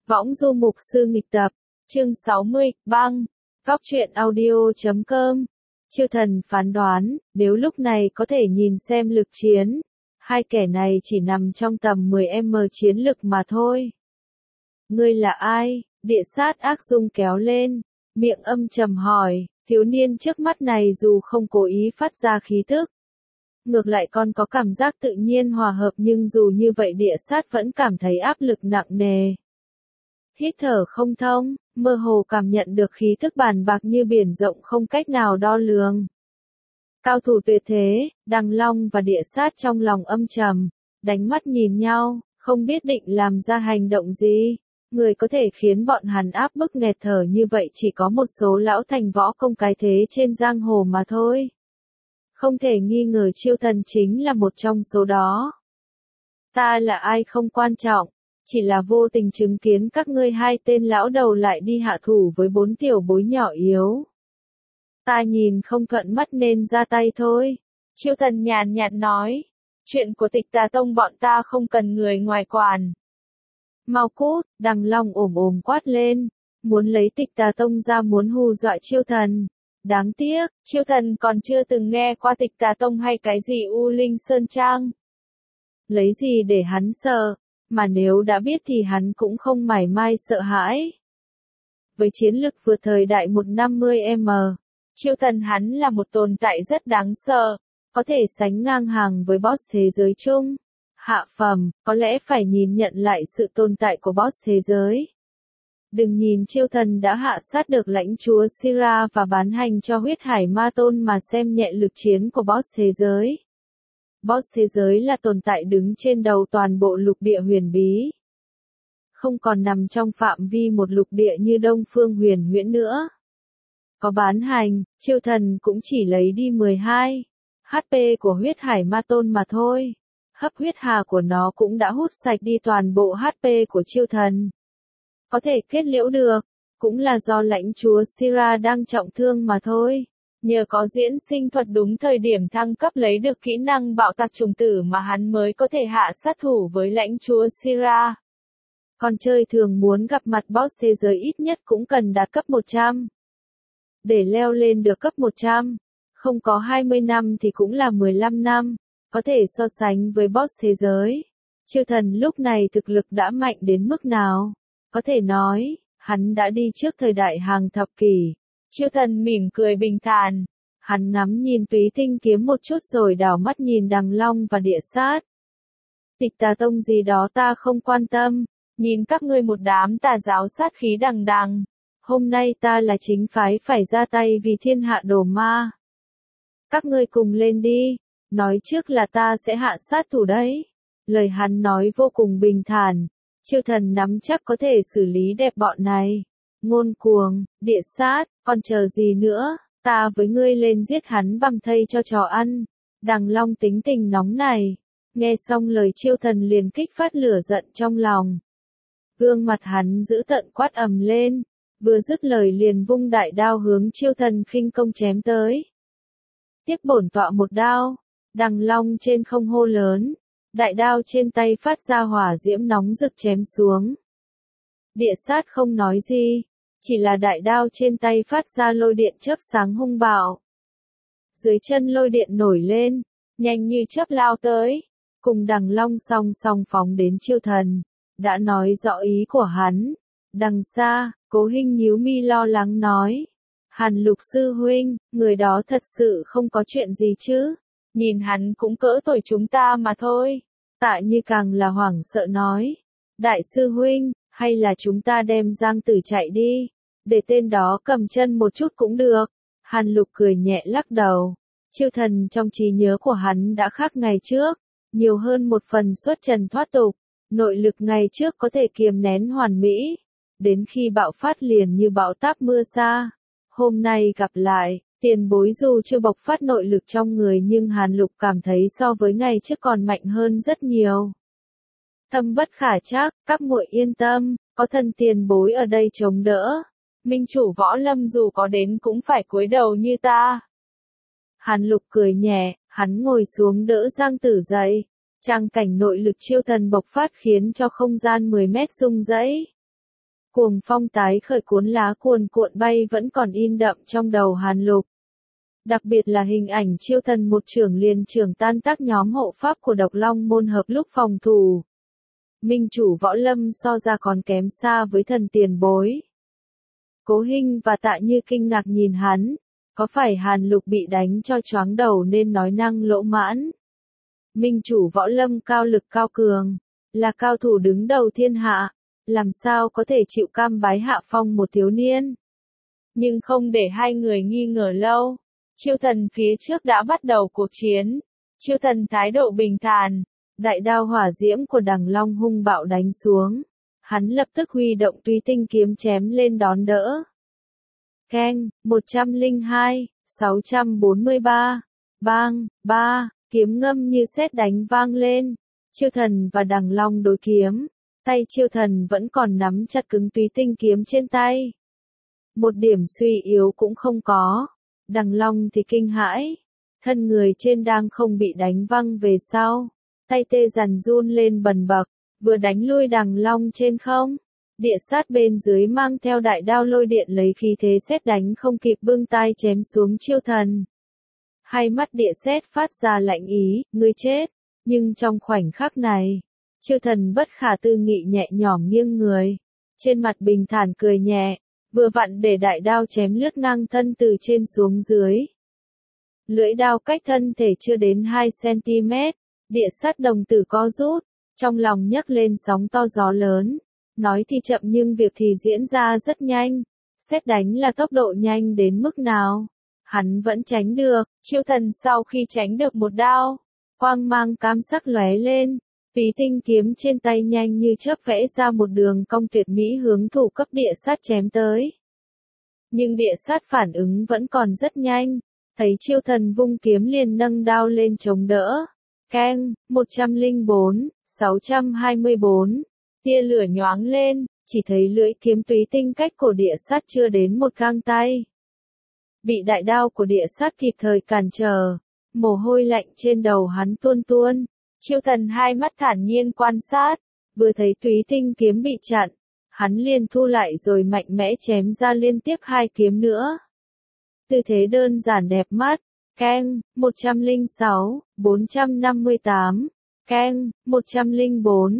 Võng du mục sư nghịch tập, chương 60, băng, góc truyện audio.com. Chư thần phán đoán, nếu lúc này có thể nhìn xem lực chiến, hai kẻ này chỉ nằm trong tầm 10m chiến lực mà thôi. Ngươi là ai? Địa sát ác dung kéo lên, miệng âm trầm hỏi, thiếu niên trước mắt này dù không cố ý phát ra khí tức, ngược lại còn có cảm giác tự nhiên hòa hợp, nhưng dù như vậy địa sát vẫn cảm thấy áp lực nặng nề. Hít thở không thông, mơ hồ cảm nhận được khí tức bàn bạc như biển rộng không cách nào đo lường. Cao thủ tuyệt thế, Đằng Long và địa sát trong lòng âm trầm, đánh mắt nhìn nhau, không biết định làm ra hành động gì. Người có thể khiến bọn hắn áp bức nghẹt thở như vậy chỉ có một số lão thành võ công cái thế trên giang hồ mà thôi. Không thể nghi ngờ Chiêu Thần chính là một trong số đó. Ta là ai không quan trọng, chỉ là vô tình chứng kiến các ngươi hai tên lão đầu lại đi hạ thủ với 4 tiểu bối nhỏ yếu. Ta nhìn không thuận mắt nên ra tay thôi. Chiêu Thần nhàn nhạt nói, chuyện của Tịch Tà Tông bọn ta không cần người ngoài quản. Mau cút, Đằng Long ồm quát lên, muốn lấy Tịch Tà Tông ra, muốn hù dọa Chiêu Thần. Đáng tiếc, Chiêu Thần còn chưa từng nghe qua Tịch Tà Tông hay cái gì U Linh Sơn Trang. Lấy gì để hắn sợ, mà nếu đã biết thì hắn cũng không mảy may sợ hãi. Với chiến lực vượt thời đại 150m, Chiêu Thần hắn là một tồn tại rất đáng sợ, có thể sánh ngang hàng với boss thế giới chung. Hạ phẩm, có lẽ phải nhìn nhận lại sự tồn tại của boss thế giới. Đừng nhìn Chiêu Thần đã hạ sát được lãnh chúa Sira và bán hành cho huyết hải ma tôn mà xem nhẹ lực chiến của boss thế giới. Boss thế giới là tồn tại đứng trên đầu toàn bộ lục địa huyền bí. Không còn nằm trong phạm vi một lục địa như Đông Phương Huyền Huyễn nữa. Có bán hành, Chiêu Thần cũng chỉ lấy đi 12 HP của huyết hải ma tôn mà thôi. Hấp huyết hà của nó cũng đã hút sạch đi toàn bộ HP của Chiêu Thần. Có thể kết liễu được, cũng là do lãnh chúa Sira đang trọng thương mà thôi. Nhờ có diễn sinh thuật đúng thời điểm thăng cấp lấy được kỹ năng bạo tạc trùng tử mà hắn mới có thể hạ sát thủ với lãnh chúa Sira. Còn chơi thường muốn gặp mặt boss thế giới ít nhất cũng cần đạt cấp 100. Để leo lên được cấp 100, không có 20 năm thì cũng là 15 năm, có thể so sánh với boss thế giới. Chiêu Thần lúc này thực lực đã mạnh đến mức nào? Có thể nói, hắn đã đi trước thời đại hàng thập kỷ. Chiêu Thần mỉm cười bình thản. Hắn ngắm nhìn Túy Tinh kiếm một chút rồi đảo mắt nhìn Đằng Long và địa sát. Tịch Tà Tông gì đó ta không quan tâm. Nhìn các ngươi một đám tà giáo sát khí đằng đằng. Hôm nay ta là chính phái phải ra tay vì thiên hạ đồ ma. Các ngươi cùng lên đi. Nói trước là ta sẽ hạ sát thủ đấy. Lời hắn nói vô cùng bình thản. Chiêu Thần nắm chắc có thể xử lý đẹp bọn này. Ngôn cuồng, địa sát, còn chờ gì nữa, ta với ngươi lên giết hắn bằng thây cho chó ăn. Đằng Long tính tình nóng này, nghe xong lời Chiêu Thần liền kích phát lửa giận trong lòng. Gương mặt hắn dữ tợn quát ầm lên, vừa dứt lời liền vung đại đao hướng Chiêu Thần khinh công chém tới. Tiếp bổn tọa một đao, Đằng Long trên không hô lớn, đại đao trên tay phát ra hỏa diễm nóng rực chém xuống. Địa sát không nói gì, chỉ là đại đao trên tay phát ra lôi điện chớp sáng hung bạo. Dưới chân lôi điện nổi lên, nhanh như chớp lao tới, cùng Đằng Long song song phóng đến Chiêu Thần, đã nói rõ ý của hắn. Đằng xa, Cố Hinh nhíu mi lo lắng nói, Hàn Lục sư huynh, người đó thật sự không có chuyện gì chứ, nhìn hắn cũng cỡ tuổi chúng ta mà thôi. Tạ Như càng là hoảng sợ nói, đại sư huynh, hay là chúng ta đem Giang Tử chạy đi, để tên đó cầm chân một chút cũng được. Hàn Lục cười nhẹ lắc đầu. Chiêu Thần trong trí nhớ của hắn đã khác ngày trước, nhiều hơn một phần xuất trần thoát tục, nội lực ngày trước có thể kiềm nén hoàn mỹ, đến khi bạo phát liền như bão táp mưa sa. Hôm nay gặp lại, tiền bối dù chưa bộc phát nội lực trong người nhưng Hàn Lục cảm thấy so với ngày trước còn mạnh hơn rất nhiều. Thâm bất khả trắc, các muội yên tâm, có thân tiền bối ở đây chống đỡ. Minh chủ võ lâm dù có đến cũng phải cúi đầu như ta. Hàn Lục cười nhẹ, hắn ngồi xuống đỡ Giang Tử dậy. Trang cảnh nội lực Chiêu Thần bộc phát khiến cho không gian 10 mét rung rẩy. Cuồng phong tái khởi cuốn lá cuồn cuộn bay vẫn còn in đậm trong đầu Hàn Lục. Đặc biệt là hình ảnh Chiêu Thần một chưởng liền chưởng tan tác nhóm hộ pháp của Độc Long môn hợp lúc phòng thủ. Minh chủ võ lâm so ra còn kém xa với thần tiền bối. Cố Hinh và Tạ Như kinh ngạc nhìn hắn, có phải Hàn Lục bị đánh cho choáng đầu nên nói năng lỗ mãn? Minh chủ võ lâm cao lực cao cường, là cao thủ đứng đầu thiên hạ, làm sao có thể chịu cam bái hạ phong một thiếu niên? Nhưng không để hai người nghi ngờ lâu, Chiêu Thần phía trước đã bắt đầu cuộc chiến. Chiêu Thần thái độ bình thản, đại đao hỏa diễm của Đằng Long hung bạo đánh xuống. Hắn lập tức huy động Túy Tinh kiếm chém lên đón đỡ. Keng, 102, 643, bang, ba, kiếm ngâm như sét đánh vang lên. Chiêu Thần và Đằng Long đối kiếm, tay Chiêu Thần vẫn còn nắm chặt cứng Túy Tinh kiếm trên tay. Một điểm suy yếu cũng không có. Đằng Long thì kinh hãi, thân người trên đang không bị đánh văng về sau, tay tê dần run lên bần bật, vừa đánh lui Đằng Long trên không. Địa sát bên dưới mang theo đại đao lôi điện lấy khí thế sét đánh không kịp bưng tay chém xuống Chiêu Thần. Hai mắt địa sét phát ra lạnh ý, ngươi chết. Nhưng trong khoảnh khắc này, Chiêu Thần bất khả tư nghị nhẹ nhõm nghiêng người, trên mặt bình thản cười nhẹ, vừa vặn để đại đao chém lướt ngang thân từ trên xuống dưới. Lưỡi đao cách thân thể chưa đến 2 cm, địa sát đồng tử co rút, trong lòng nhấc lên sóng to gió lớn. Nói thì chậm nhưng việc thì diễn ra rất nhanh. Sét đánh là tốc độ nhanh đến mức nào? Hắn vẫn tránh được. Chiêu Thần sau khi tránh được một đao, quang mang cam sắc lóe lên. Túy Tinh kiếm trên tay nhanh như chớp vẽ ra một đường cong tuyệt mỹ hướng thủ cấp địa sát chém tới. Nhưng địa sát phản ứng vẫn còn rất nhanh. Thấy Chiêu Thần vung kiếm liền nâng đao lên chống đỡ. Keng, 104, 624. Tia lửa nhoáng lên, chỉ thấy lưỡi kiếm Túy Tinh cách cổ địa sát chưa đến một gang tay. Bị đại đao của địa sát kịp thời cản trở, mồ hôi lạnh trên đầu hắn tuôn tuôn. Chiêu Thần hai mắt thản nhiên quan sát, vừa thấy Túy Tinh kiếm bị chặn, hắn liền thu lại rồi mạnh mẽ chém ra liên tiếp 2 kiếm nữa. Tư thế đơn giản đẹp mắt. Keng, 106, 458. Keng, 104,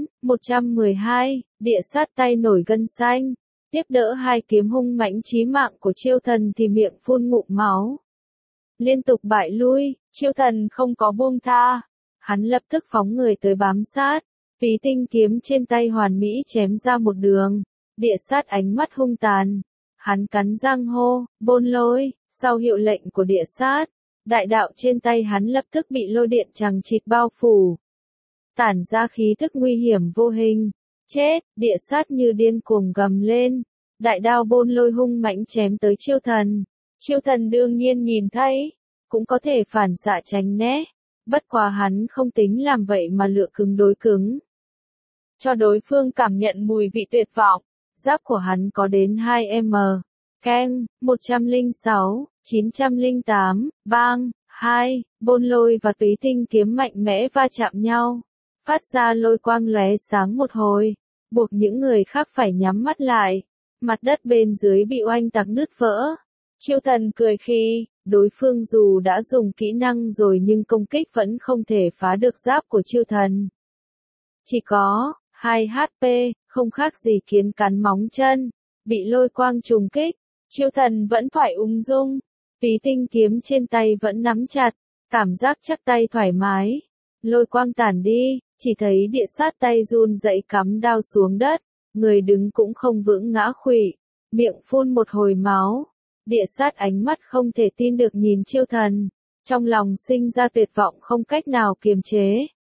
112, địa sát tay nổi gân xanh, tiếp đỡ 2 kiếm hung mãnh chí mạng của Chiêu Thần thì miệng phun ngụm máu. Liên tục bại lui, Chiêu Thần không có buông tha, hắn lập tức phóng người tới bám sát, Túy Tinh kiếm trên tay hoàn mỹ chém ra một đường, địa sát ánh mắt hung tàn, hắn cắn răng hô, Bôn Lôi, sau hiệu lệnh của địa sát, đại đạo trên tay hắn lập tức bị lôi điện chằng chịt bao phủ. Tản ra khí thức nguy hiểm vô hình. Chết, địa sát như điên cuồng gầm lên. Đại đao Bôn Lôi hung mãnh chém tới Chiêu Thần. Chiêu Thần đương nhiên nhìn thấy, cũng có thể phản xạ tránh né. Bất quá hắn không tính làm vậy mà lựa cứng đối cứng. Cho đối phương cảm nhận mùi vị tuyệt vọng, giáp của hắn có đến 2m. Keng, 106, 908, bang, 2, Bôn Lôi và Túy Tinh kiếm mạnh mẽ va chạm nhau. Phát ra lôi quang lóe sáng một hồi, buộc những người khác phải nhắm mắt lại. Mặt đất bên dưới bị oanh tạc nứt vỡ. Chiêu Thần cười khi, đối phương dù đã dùng kỹ năng rồi nhưng công kích vẫn không thể phá được giáp của Chiêu Thần. Chỉ có 2 HP, không khác gì kiến cắn móng chân, bị lôi quang trùng kích, Chiêu Thần vẫn phải ung dung. Túy Tinh kiếm trên tay vẫn nắm chặt, cảm giác chắc tay thoải mái. Lôi quang tản đi, chỉ thấy địa sát tay run rẩy cắm đao xuống đất, người đứng cũng không vững ngã khuỵu, miệng phun một hồi máu. Địa sát ánh mắt không thể tin được nhìn Chiêu Thần, trong lòng sinh ra tuyệt vọng không cách nào kiềm chế.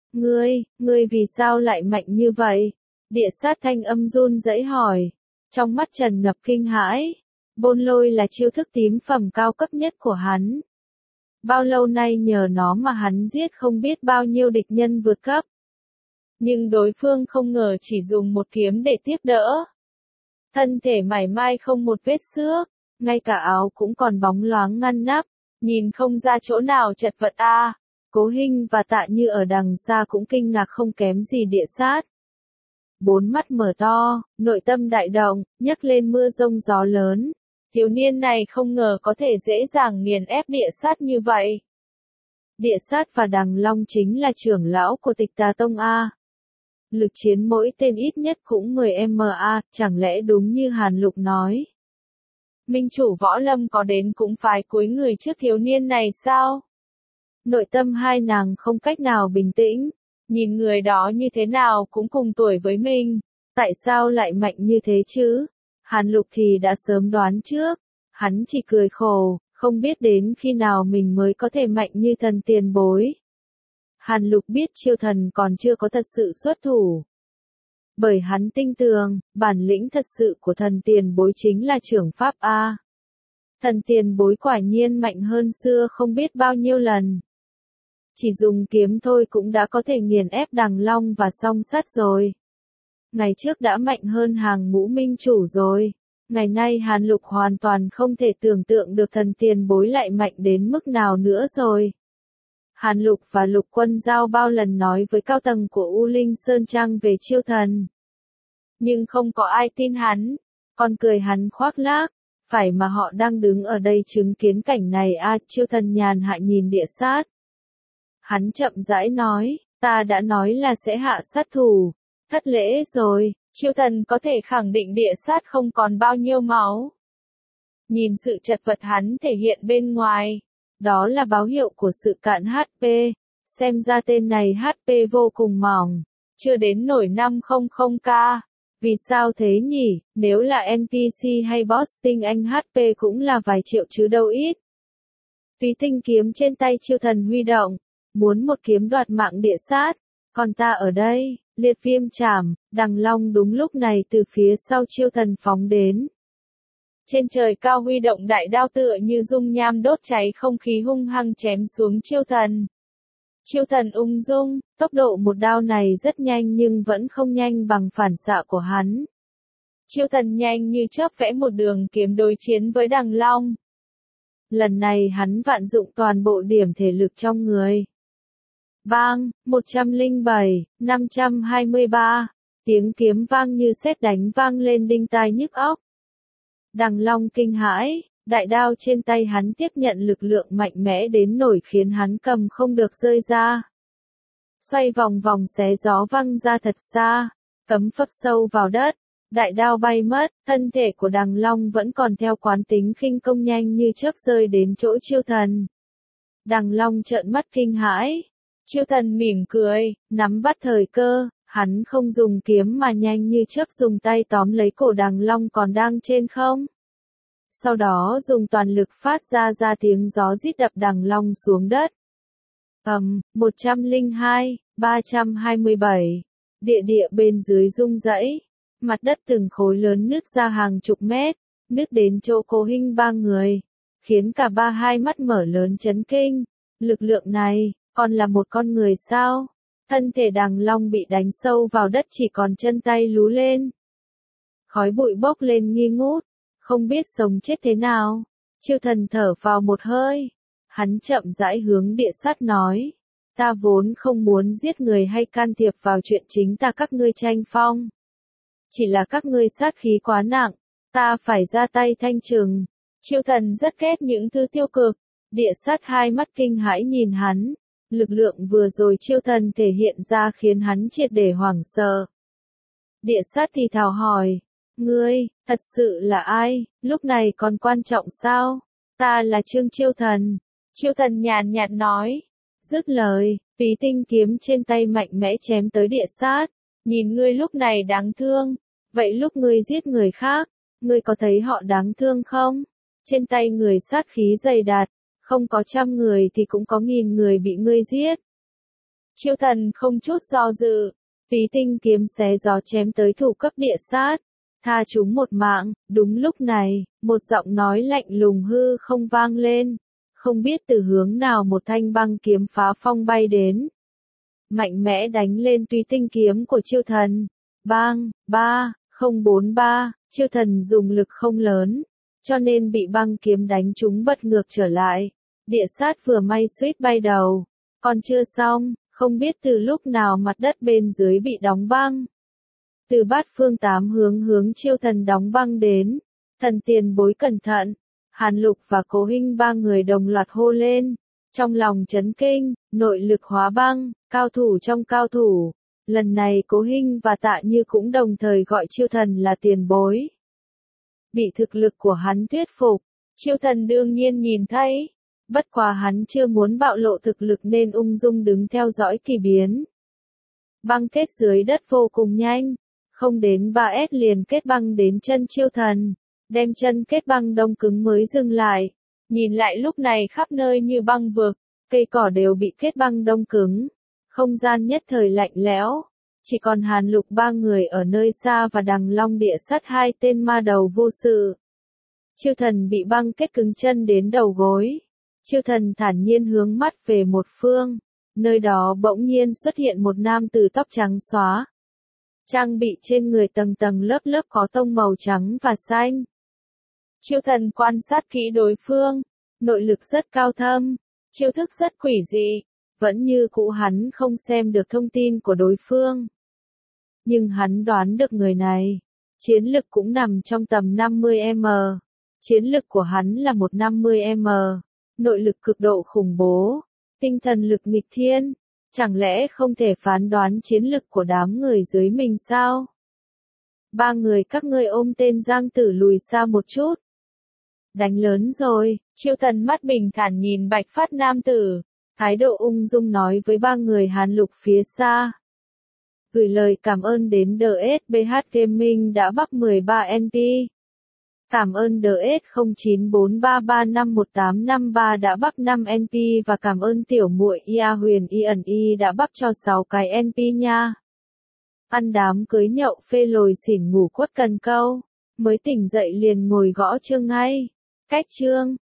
Ngươi vì sao lại mạnh như vậy? Địa sát thanh âm run rẩy hỏi, trong mắt tràn ngập kinh hãi. Bôn Lôi là chiêu thức tím phẩm cao cấp nhất của hắn. Bao lâu nay nhờ nó mà hắn giết không biết bao nhiêu địch nhân vượt cấp. Nhưng đối phương không ngờ chỉ dùng một kiếm để tiếp đỡ. Thân thể mảy may không một vết xước, ngay cả áo cũng còn bóng loáng ngăn nắp, nhìn không ra chỗ nào chật vật a. Cố Hinh và Tạ Như ở đằng xa cũng kinh ngạc không kém gì địa sát. bốn mắt mở to, nội tâm đại động, nhấc lên mưa rông gió lớn. Thiếu niên này không ngờ có thể dễ dàng nghiền ép địa sát như vậy. Địa sát và Đằng Long chính là trưởng lão của Tịch Tà Tông A. Lực chiến mỗi tên ít nhất cũng 10 MA, chẳng lẽ đúng như Hàn Lục nói. Minh chủ võ lâm có đến cũng phải cúi người trước thiếu niên này sao? Nội tâm hai nàng không cách nào bình tĩnh, nhìn người đó như thế nào cũng cùng tuổi với mình, tại sao lại mạnh như thế chứ? Hàn Lục thì đã sớm đoán trước, hắn chỉ cười khổ, không biết đến khi nào mình mới có thể mạnh như thần tiền bối. Hàn Lục biết Chiêu Thần còn chưa có thật sự xuất thủ. Bởi hắn tin tưởng, bản lĩnh thật sự của thần tiền bối chính là trưởng pháp A. Thần tiền bối quả nhiên mạnh hơn xưa không biết bao nhiêu lần. Chỉ dùng kiếm thôi cũng đã có thể nghiền ép Đằng Long và Song Sát rồi. Ngày trước đã mạnh hơn hàng ngũ minh chủ rồi. Ngày nay Hàn Lục hoàn toàn không thể tưởng tượng được thần tiền bối lại mạnh đến mức nào nữa rồi. Hàn Lục và Lục Quân Giao bao lần nói với cao tầng của U Linh Sơn Trang về Chiêu Thần. Nhưng không có ai tin hắn, còn cười hắn khoác lác, phải mà họ đang đứng ở đây chứng kiến cảnh này a. Chiêu Thần nhàn hạ nhìn địa sát. Hắn chậm rãi nói, ta đã nói là sẽ hạ sát thủ, thất lễ rồi, Chiêu Thần có thể khẳng định địa sát không còn bao nhiêu máu. Nhìn sự chật vật hắn thể hiện bên ngoài, đó là báo hiệu của sự cạn HP, xem ra tên này HP vô cùng mỏng, chưa đến nổi 500k. Vì sao thế nhỉ, nếu là NPC hay boss tinh anh HP cũng là vài triệu chứ đâu ít. Túy tinh kiếm trên tay Chiêu Thần huy động, muốn một kiếm đoạt mạng địa sát, còn ta ở đây, liệt viêm chảm, Đằng Long đúng lúc này từ phía sau Chiêu Thần phóng đến. Trên trời cao huy động đại đao tựa như dung nham đốt cháy không khí hung hăng chém xuống Chiêu Thần. Chiêu Thần ung dung, tốc độ một đao này rất nhanh nhưng vẫn không nhanh bằng phản xạ của hắn. Chiêu Thần nhanh như chớp vẽ một đường kiếm đối chiến với Đằng Long. Lần này hắn vạn dụng toàn bộ điểm thể lực trong người. Bang, 107, 523, tiếng kiếm vang như sét đánh vang lên đinh tai nhức óc. Đằng Long kinh hãi, đại đao trên tay hắn tiếp nhận lực lượng mạnh mẽ đến nổi khiến hắn cầm không được rơi ra. Xoay vòng vòng xé gió văng ra thật xa, cắm phấp sâu vào đất, đại đao bay mất, thân thể của Đằng Long vẫn còn theo quán tính khinh công nhanh như chớp rơi đến chỗ Chiêu Thần. Đằng Long trợn mắt kinh hãi, Chiêu Thần mỉm cười, nắm bắt thời cơ, hắn không dùng kiếm mà nhanh như chớp dùng tay tóm lấy cổ Đằng Long còn đang trên không. Sau đó dùng toàn lực phát ra tiếng gió rít đập Đằng Long xuống đất. 102, 327, địa bên dưới rung rẩy, mặt đất từng khối lớn nứt ra hàng chục mét, nứt đến chỗ Cố Hinh ba người, khiến cả ba hai mắt mở lớn chấn kinh. Lực lượng này, còn là một con người sao? Thân thể Đằng Long bị đánh sâu vào đất chỉ còn chân tay lú lên. Khói bụi bốc lên nghi ngút, không biết sống chết thế nào. Chiêu Thần thở vào một hơi. Hắn chậm rãi hướng địa sát nói. Ta vốn không muốn giết người hay can thiệp vào chuyện chính ta các ngươi tranh phong. Chỉ là các ngươi sát khí quá nặng, ta phải ra tay thanh trừng. Chiêu Thần rất ghét những thứ tiêu cực. Địa sát hai mắt kinh hãi nhìn hắn. Lực lượng vừa rồi Chiêu Thần thể hiện ra khiến hắn triệt để hoảng sợ. Địa sát thì thào hỏi. Ngươi, thật sự là ai, lúc này còn quan trọng sao? Ta là Trương Chiêu Thần. Chiêu Thần nhàn nhạt nói. Dứt lời, Túy tinh kiếm trên tay mạnh mẽ chém tới địa sát. Nhìn ngươi lúc này đáng thương. Vậy lúc ngươi giết người khác, ngươi có thấy họ đáng thương không? Trên tay người sát khí dày đặc, không có 100 người thì cũng có 1000 người bị ngươi giết. Chiêu Thần không chút do dự, Túy tinh kiếm xé gió chém tới thủ cấp địa sát. Tha chúng một mạng. Đúng lúc này, một giọng nói lạnh lùng hư không vang lên. Không biết từ hướng nào một thanh băng kiếm phá phong bay đến. Mạnh mẽ đánh lên Túy tinh kiếm của Chiêu Thần. Bang, 3043, Chiêu Thần dùng lực không lớn, cho nên bị băng kiếm đánh trúng bật ngược trở lại. Địa sát vừa may suýt bay đầu. Còn chưa xong, không biết từ lúc nào mặt đất bên dưới bị đóng băng. Từ bát phương tám hướng hướng Chiêu Thần đóng băng đến. Thần tiền bối cẩn thận. Hàn Lục và Cố Hinh ba người đồng loạt hô lên. Trong lòng chấn kinh, nội lực hóa băng, cao thủ trong cao thủ. Lần này Cố Hinh và Tạ Như cũng đồng thời gọi Chiêu Thần là tiền bối. Bị thực lực của hắn thuyết phục, Chiêu Thần đương nhiên nhìn thấy. Bất quá hắn chưa muốn bạo lộ thực lực nên ung dung đứng theo dõi kỳ biến. Băng kết dưới đất vô cùng nhanh, không đến 3S liền kết băng đến chân Chiêu Thần, đem chân kết băng đông cứng mới dừng lại. Nhìn lại lúc này khắp nơi như băng vực, cây cỏ đều bị kết băng đông cứng, không gian nhất thời lạnh lẽo. Chỉ còn Hàn Lục ba người ở nơi xa và Đằng Long Địa Sắt hai tên ma đầu vô sự. Chiêu Thần bị băng kết cứng chân đến đầu gối. Chiêu Thần thản nhiên hướng mắt về một phương, nơi đó bỗng nhiên xuất hiện một nam tử tóc trắng xóa. Trang bị trên người tầng tầng lớp lớp có tông màu trắng và xanh. Chiêu Thần quan sát kỹ đối phương, nội lực rất cao thâm, chiêu thức rất quỷ dị, vẫn như cũ hắn không xem được thông tin của đối phương. Nhưng hắn đoán được người này, chiến lực cũng nằm trong tầm 50m. Chiến lực của hắn là 150m, nội lực cực độ khủng bố, tinh thần lực nghịch thiên, chẳng lẽ không thể phán đoán chiến lực của đám người dưới mình sao? Ba người các ngươi ôm tên Giang Tử lùi xa một chút. Đánh lớn rồi, Chiêu Thần mắt bình thản nhìn Bạch Phát nam tử, thái độ ung dung nói với ba người Hàn Lục phía xa. Gửi lời cảm ơn đến DSBH Gaming đã bắp 13 NP. Cảm ơn DS0943351853 đã bắp 5 NP và cảm ơn tiểu muội Ia Huyền Y ẩn Y đã bắp cho 6 cái NP nha. Ăn đám cưới nhậu phê lồi xỉn ngủ quất cần câu, mới tỉnh dậy liền ngồi gõ chương ngay. Cách chương